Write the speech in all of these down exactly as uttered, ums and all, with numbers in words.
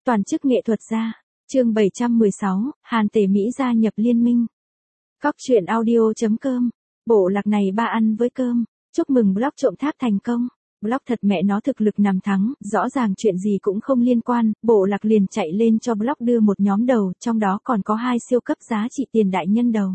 Toàn chức nghệ thuật gia. Chương bảy trăm mười sáu, Hàn Tề Mỹ gia nhập liên minh. Cóc truyện audio.com. Bộ lạc này ba ăn với cơm. Chúc mừng blog trộm tháp thành công. Blog thật mẹ nó thực lực nằm thắng, rõ ràng chuyện gì cũng không liên quan, bộ lạc liền chạy lên cho blog đưa một nhóm đầu, trong đó còn có hai siêu cấp giá trị tiền đại nhân đầu.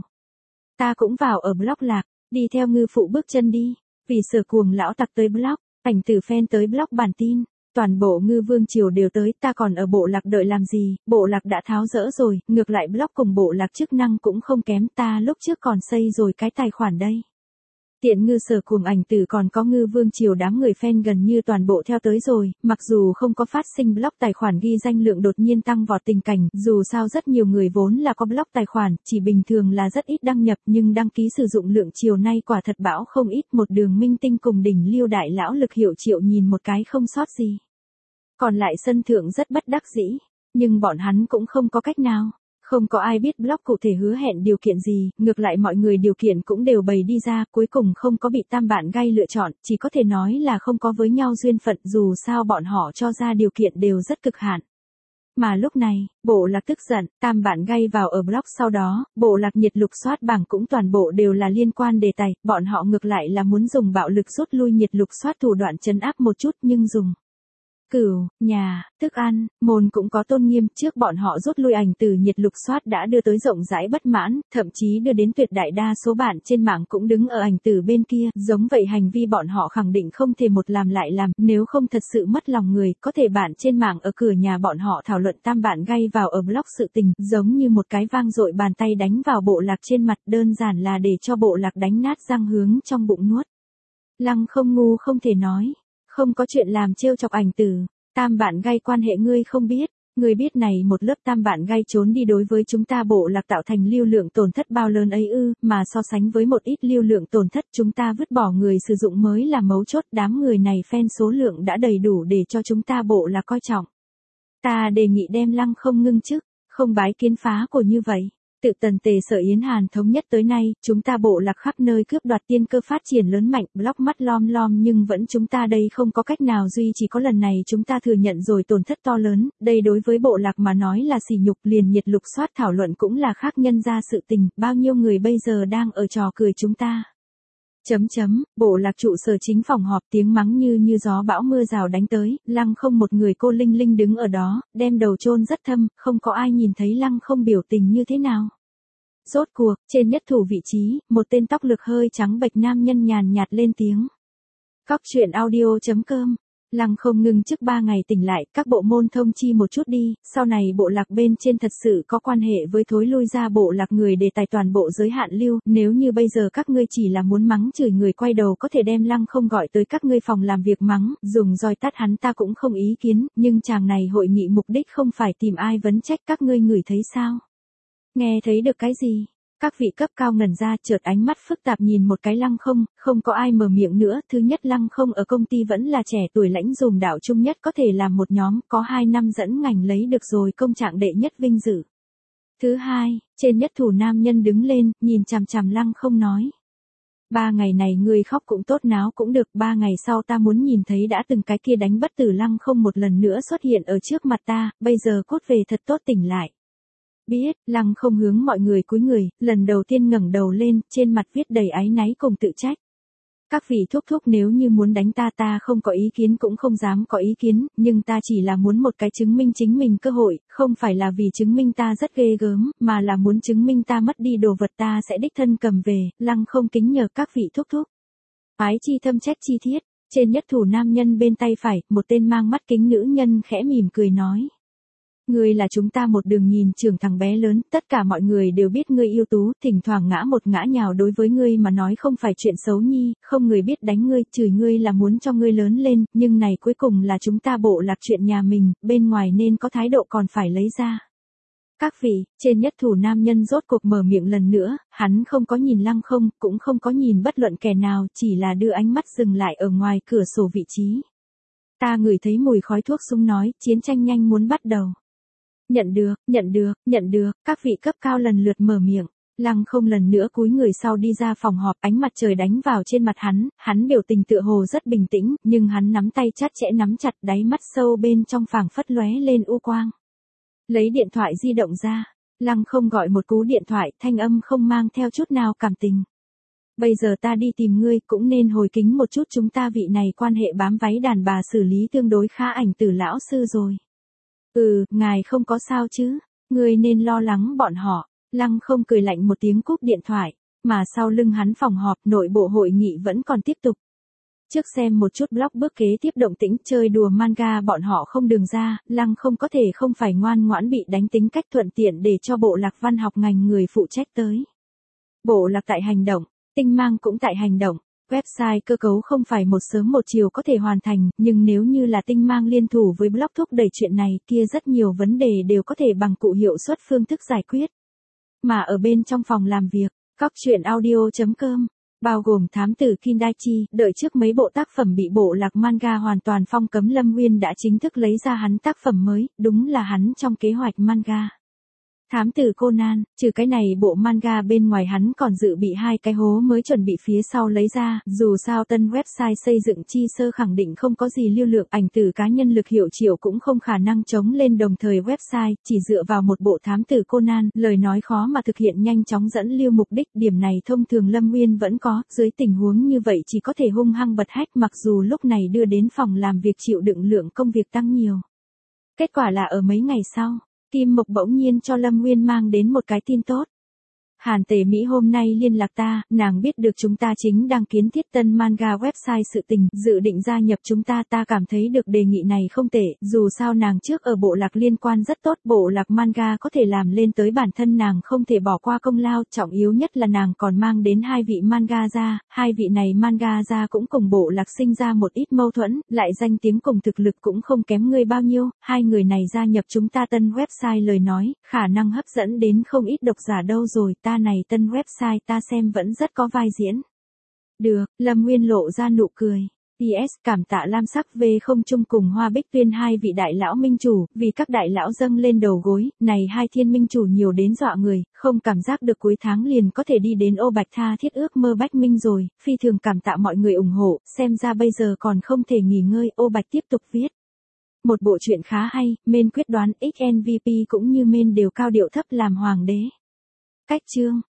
Ta cũng vào ở blog lạc, đi theo ngư phụ bước chân đi, vì sở cuồng lão tặc tới blog, ảnh từ fan tới blog bản tin. Toàn bộ ngư vương triều đều tới, ta còn ở bộ lạc đợi làm gì, bộ lạc đã tháo dỡ rồi, ngược lại blog cùng bộ lạc chức năng cũng không kém, ta lúc trước còn xây rồi cái tài khoản đây. Tiện ngư sở cuồng ảnh tử còn có ngư vương triều đám người fan gần như toàn bộ theo tới rồi, mặc dù không có phát sinh blog tài khoản ghi danh lượng đột nhiên tăng vọt tình cảnh, dù sao rất nhiều người vốn là có blog tài khoản, chỉ bình thường là rất ít đăng nhập nhưng đăng ký sử dụng lượng chiều nay quả thật bão không ít, một đường minh tinh cùng đỉnh lưu đại lão lực hiệu triệu nhìn một cái không sót gì. Còn lại sân thượng rất bất đắc dĩ, nhưng bọn hắn cũng không có cách nào. Không có ai biết blog cụ thể hứa hẹn điều kiện gì, ngược lại mọi người điều kiện cũng đều bày đi ra, cuối cùng không có bị tam bản gay lựa chọn, chỉ có thể nói là không có với nhau duyên phận, dù sao bọn họ cho ra điều kiện đều rất cực hạn. Mà lúc này, bộ lạc tức giận, tam bản gay vào ở blog sau đó, bộ lạc nhiệt lục soát bảng cũng toàn bộ đều là liên quan đề tài, bọn họ ngược lại là muốn dùng bạo lực rút lui nhiệt lục soát thủ đoạn trấn áp một chút nhưng dùng cửu, nhà, thức ăn, môn cũng có tôn nghiêm, trước bọn họ rút lui ảnh từ nhiệt lục soát đã đưa tới rộng rãi bất mãn, thậm chí đưa đến tuyệt đại đa số bạn trên mạng cũng đứng ở ảnh từ bên kia, giống vậy hành vi bọn họ khẳng định không thể một làm lại làm, nếu không thật sự mất lòng người, có thể bạn trên mạng ở cửa nhà bọn họ thảo luận tam bạn gay vào ở blog sự tình, giống như một cái vang dội bàn tay đánh vào bộ lạc trên mặt, đơn giản là để cho bộ lạc đánh nát răng hướng trong bụng nuốt. Lăng không ngu không thể nói. Không có chuyện làm trêu chọc ảnh tử, tam bạn gay quan hệ ngươi không biết, ngươi biết này một lớp tam bạn gay trốn đi đối với chúng ta bộ lạc tạo thành lưu lượng tổn thất bao lớn ấy ư, mà so sánh với một ít lưu lượng tổn thất chúng ta vứt bỏ người sử dụng mới là mấu chốt, đám người này fan số lượng đã đầy đủ để cho chúng ta bộ lạc coi trọng. Ta đề nghị đem Lăng không ngưng chức, không bái kiến phá của như vậy. Tự tần tề sở Yến Hàn thống nhất tới nay, chúng ta bộ lạc khắp nơi cướp đoạt tiên cơ phát triển lớn mạnh, blog mắt lom lom nhưng vẫn chúng ta đây không có cách nào duy chỉ có lần này chúng ta thừa nhận rồi tổn thất to lớn, đây đối với bộ lạc mà nói là sỉ nhục, liền nhiệt lục soát thảo luận cũng là khác nhân ra sự tình, bao nhiêu người bây giờ đang ở trò cười chúng ta. Chấm chấm, bộ lạc trụ sở chính phòng họp tiếng mắng như như gió bão mưa rào đánh tới, Lăng không một người cô linh linh đứng ở đó, đem đầu chôn rất thâm, không có ai nhìn thấy Lăng không biểu tình như thế nào. Rốt cuộc, trên nhất thủ vị trí, một tên tóc lực hơi trắng bệch nam nhân nhàn nhạt lên tiếng. Cóc truyện audio.com. Lăng không ngừng trước ba ngày tỉnh lại, các bộ môn thông chi một chút đi, sau này bộ lạc bên trên thật sự có quan hệ với thối lui ra bộ lạc người để tài toàn bộ giới hạn lưu, nếu như bây giờ các ngươi chỉ là muốn mắng chửi người quay đầu có thể đem Lăng không gọi tới các ngươi phòng làm việc mắng, dùng roi tát hắn ta cũng không ý kiến, nhưng chàng này hội nghị mục đích không phải tìm ai vấn trách các ngươi ngửi thấy sao? Nghe thấy được cái gì? Các vị cấp cao ngẩn ra chợt ánh mắt phức tạp nhìn một cái Lăng không, không có ai mở miệng nữa. Thứ nhất Lăng không ở công ty vẫn là trẻ tuổi lãnh dùm đạo trung nhất có thể làm một nhóm có hai năm dẫn ngành lấy được rồi công trạng đệ nhất vinh dự. Thứ hai, trên nhất thủ nam nhân đứng lên, nhìn chằm chằm Lăng không nói. Ba ngày này người khóc cũng tốt náo cũng được, ba ngày sau ta muốn nhìn thấy đã từng cái kia đánh bất tử Lăng không một lần nữa xuất hiện ở trước mặt ta, bây giờ cốt về thật tốt tỉnh lại. Biết, Lăng không hướng mọi người cúi người, lần đầu tiên ngẩng đầu lên, trên mặt viết đầy áy náy cùng tự trách. Các vị thúc thúc nếu như muốn đánh ta ta không có ý kiến cũng không dám có ý kiến, nhưng ta chỉ là muốn một cái chứng minh chính mình cơ hội, không phải là vì chứng minh ta rất ghê gớm, mà là muốn chứng minh ta mất đi đồ vật ta sẽ đích thân cầm về, Lăng không kính nhờ các vị thúc thúc. Ái chi thâm trách chi thiết, trên nhất thủ nam nhân bên tay phải, một tên mang mắt kính nữ nhân khẽ mỉm cười nói. Ngươi là chúng ta một đường nhìn trưởng thằng bé lớn, tất cả mọi người đều biết ngươi ưu tú, thỉnh thoảng ngã một ngã nhào đối với ngươi mà nói không phải chuyện xấu nhi, không người biết đánh ngươi, chửi ngươi là muốn cho ngươi lớn lên, nhưng này cuối cùng là chúng ta bộ lạc chuyện nhà mình, bên ngoài nên có thái độ còn phải lấy ra. Các vị, trên nhất thủ nam nhân rốt cuộc mở miệng lần nữa, hắn không có nhìn Lăng không, cũng không có nhìn bất luận kẻ nào, chỉ là đưa ánh mắt dừng lại ở ngoài cửa sổ vị trí. Ta ngửi thấy mùi khói thuốc súng nói, chiến tranh nhanh muốn bắt đầu. Nhận được, nhận được, nhận được, các vị cấp cao lần lượt mở miệng. Lăng không lần nữa cúi người sau đi ra phòng họp, ánh mặt trời đánh vào trên mặt hắn, hắn biểu tình tựa hồ rất bình tĩnh, nhưng hắn nắm tay chặt chẽ nắm chặt, đáy mắt sâu bên trong phảng phất lóe lên u quang. Lấy điện thoại di động ra, Lăng không gọi một cú điện thoại, thanh âm không mang theo chút nào cảm tình. Bây giờ ta đi tìm ngươi, cũng nên hồi kính một chút chúng ta vị này quan hệ bám váy đàn bà xử lý tương đối khá ảnh tử lão sư rồi. Ừ, ngài không có sao chứ, ngươi nên lo lắng bọn họ. Lăng không cười lạnh một tiếng cúp điện thoại, mà sau lưng hắn phòng họp nội bộ hội nghị vẫn còn tiếp tục. Trước xem một chút blog bước kế tiếp động tĩnh chơi đùa manga bọn họ không đường ra, Lăng không có thể không phải ngoan ngoãn bị đánh tính cách thuận tiện để cho bộ lạc văn học ngành người phụ trách tới. Bộ lạc tại hành động, tinh mang cũng tại hành động, website cơ cấu không phải một sớm một chiều có thể hoàn thành, nhưng nếu như là tinh mang liên thủ với blog thúc đẩy chuyện này kia rất nhiều vấn đề đều có thể bằng cụ hiệu suất phương thức giải quyết. Mà ở bên trong phòng làm việc, cóc truyện audio chấm com, bao gồm thám tử Kindaichi, đợi trước mấy bộ tác phẩm bị bộ lạc manga hoàn toàn phong cấm, Lâm Nguyên đã chính thức lấy ra hắn tác phẩm mới, đúng là hắn trong kế hoạch manga. Thám tử Conan, trừ cái này bộ manga bên ngoài hắn còn dự bị hai cái hố mới chuẩn bị phía sau lấy ra, dù sao tân website xây dựng chi sơ khẳng định không có gì lưu lượng, ảnh tử cá nhân lực hiệu triệu cũng không khả năng chống lên, đồng thời website chỉ dựa vào một bộ thám tử Conan, lời nói khó mà thực hiện nhanh chóng dẫn lưu mục đích, điểm này thông thường Lâm Nguyên vẫn có, dưới tình huống như vậy chỉ có thể hung hăng bật hack, mặc dù lúc này đưa đến phòng làm việc chịu đựng lượng công việc tăng nhiều. Kết quả là ở mấy ngày sau, Kim Mộc bỗng nhiên cho Lâm Nguyên mang đến một cái tin tốt. Hàn Tề Mỹ hôm nay liên lạc ta, nàng biết được chúng ta chính đang kiến thiết tân manga website sự tình, dự định gia nhập chúng ta, ta cảm thấy được đề nghị này không tệ, dù sao nàng trước ở bộ lạc liên quan rất tốt, bộ lạc manga có thể làm lên tới bản thân nàng không thể bỏ qua công lao, trọng yếu nhất là nàng còn mang đến hai vị manga gia, hai vị này manga gia cũng cùng bộ lạc sinh ra một ít mâu thuẫn, lại danh tiếng cùng thực lực cũng không kém ngươi bao nhiêu, hai người này gia nhập chúng ta tân website lời nói, khả năng hấp dẫn đến không ít độc giả đâu rồi, ta này tân website ta xem vẫn rất có vai diễn. Được, Lâm Nguyên lộ ra nụ cười. pê ét cảm tạ Lam Sắc V không chung cùng Hoa Bích Tuyên hai vị đại lão minh chủ, vì các đại lão dâng lên đầu gối, này hai thiên minh chủ nhiều đến dọa người, không cảm giác được cuối tháng liền có thể đi đến ô bạch tha thiết ước mơ bách minh rồi, phi thường cảm tạ mọi người ủng hộ, xem ra bây giờ còn không thể nghỉ ngơi, ô bạch tiếp tục viết. Một bộ truyện khá hay, main quyết đoán ích en vê pê cũng như main đều cao điệu thấp làm hoàng đế. Cách chương